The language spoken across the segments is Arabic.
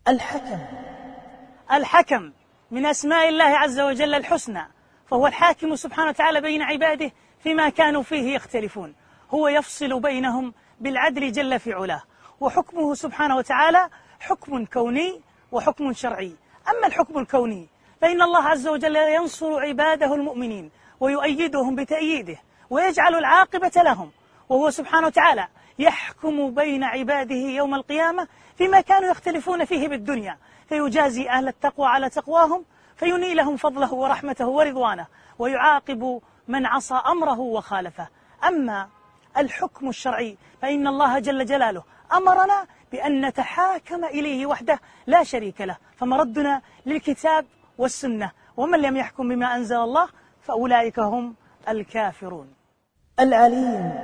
الحكم. الحكم من أسماء الله عز وجل الحسنى، فهو الحاكم سبحانه وتعالى بين عباده فيما كانوا فيه يختلفون، هو يفصل بينهم بالعدل جل في علاه، وحكمه سبحانه وتعالى حكم كوني وحكم شرعي. أما الحكم الكوني فإن الله عز وجل ينصر عباده المؤمنين ويؤيدهم بتأييده ويجعل العاقبة لهم، وهو سبحانه وتعالى يحكم بين عباده يوم القيامة فيما كانوا يختلفون فيه بالدنيا، فيجازي أهل التقوى على تقواهم، فينيلهم فضله ورحمته ورضوانه، ويعاقب من عصى أمره وخالفه. أما الحكم الشرعي فإن الله جل جلاله أمرنا بأن نتحاكم إليه وحده لا شريك له، فمردنا للكتاب والسنة، ومن لم يحكم بما أنزل الله فأولئك هم الكافرون. العليم.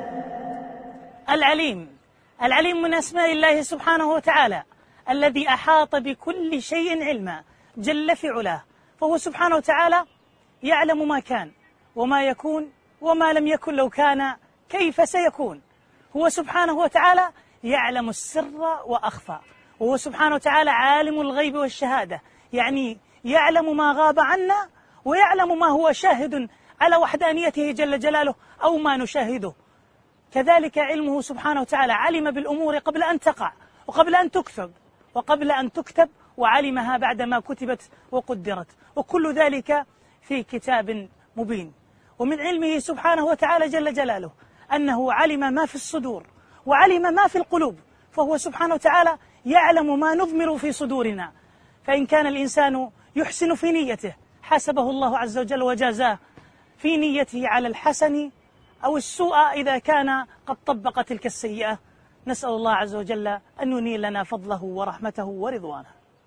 العليم من أسماء الله سبحانه وتعالى الذي أحاط بكل شيء علما جل في علاه، فهو سبحانه وتعالى يعلم ما كان وما يكون وما لم يكن لو كان كيف سيكون. هو سبحانه وتعالى يعلم السر وأخفى، وهو سبحانه وتعالى عالم الغيب والشهادة، يعني يعلم ما غاب عنا ويعلم ما هو شاهد على وحدانيته جل جلاله أو ما نشاهده. كذلك علمه سبحانه وتعالى علم بالأمور قبل أن تقع وقبل أن تكتب وعلمها بعدما كتبت وقدرت، وكل ذلك في كتاب مبين. ومن علمه سبحانه وتعالى جل جلاله أنه علم ما في الصدور وعلم ما في القلوب، فهو سبحانه وتعالى يعلم ما نضمر في صدورنا، فإن كان الإنسان يحسن في نيته حسبه الله عز وجل وجازاه في نيته على الحسن أو السوء إذا كان قد طبق تلك السيئة. نسأل الله عز وجل أن ينيل لنا فضله ورحمته ورضوانه.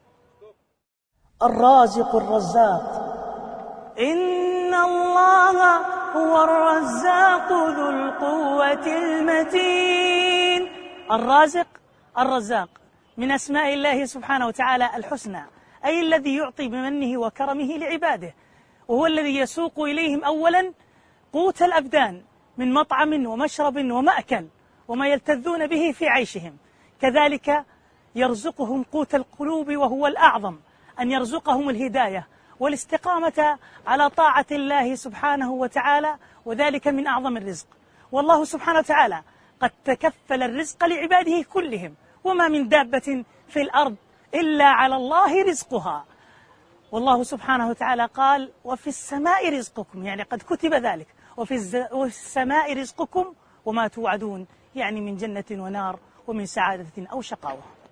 الرازق الرزاق. إن الله هو الرزاق ذو القوة المتين. الرزاق من أسماء الله سبحانه وتعالى الحسنى، أي الذي يعطي بمنه وكرمه لعباده، وهو الذي يسوق إليهم أولا قوت الأبدان من مطعم ومشرب ومأكل وما يلتذون به في عيشهم، كذلك يرزقهم قوت القلوب، وهو الأعظم أن يرزقهم الهداية والاستقامة على طاعة الله سبحانه وتعالى، وذلك من أعظم الرزق. والله سبحانه وتعالى قد تكفل الرزق لعباده كلهم، وما من دابة في الأرض إلا على الله رزقها. والله سبحانه وتعالى قال: وفي السماء رزقكم، يعني قد كتب ذلك، وفي السماء رزقكم وما توعدون، يعني من جنة ونار ومن سعادة أو شقاوة.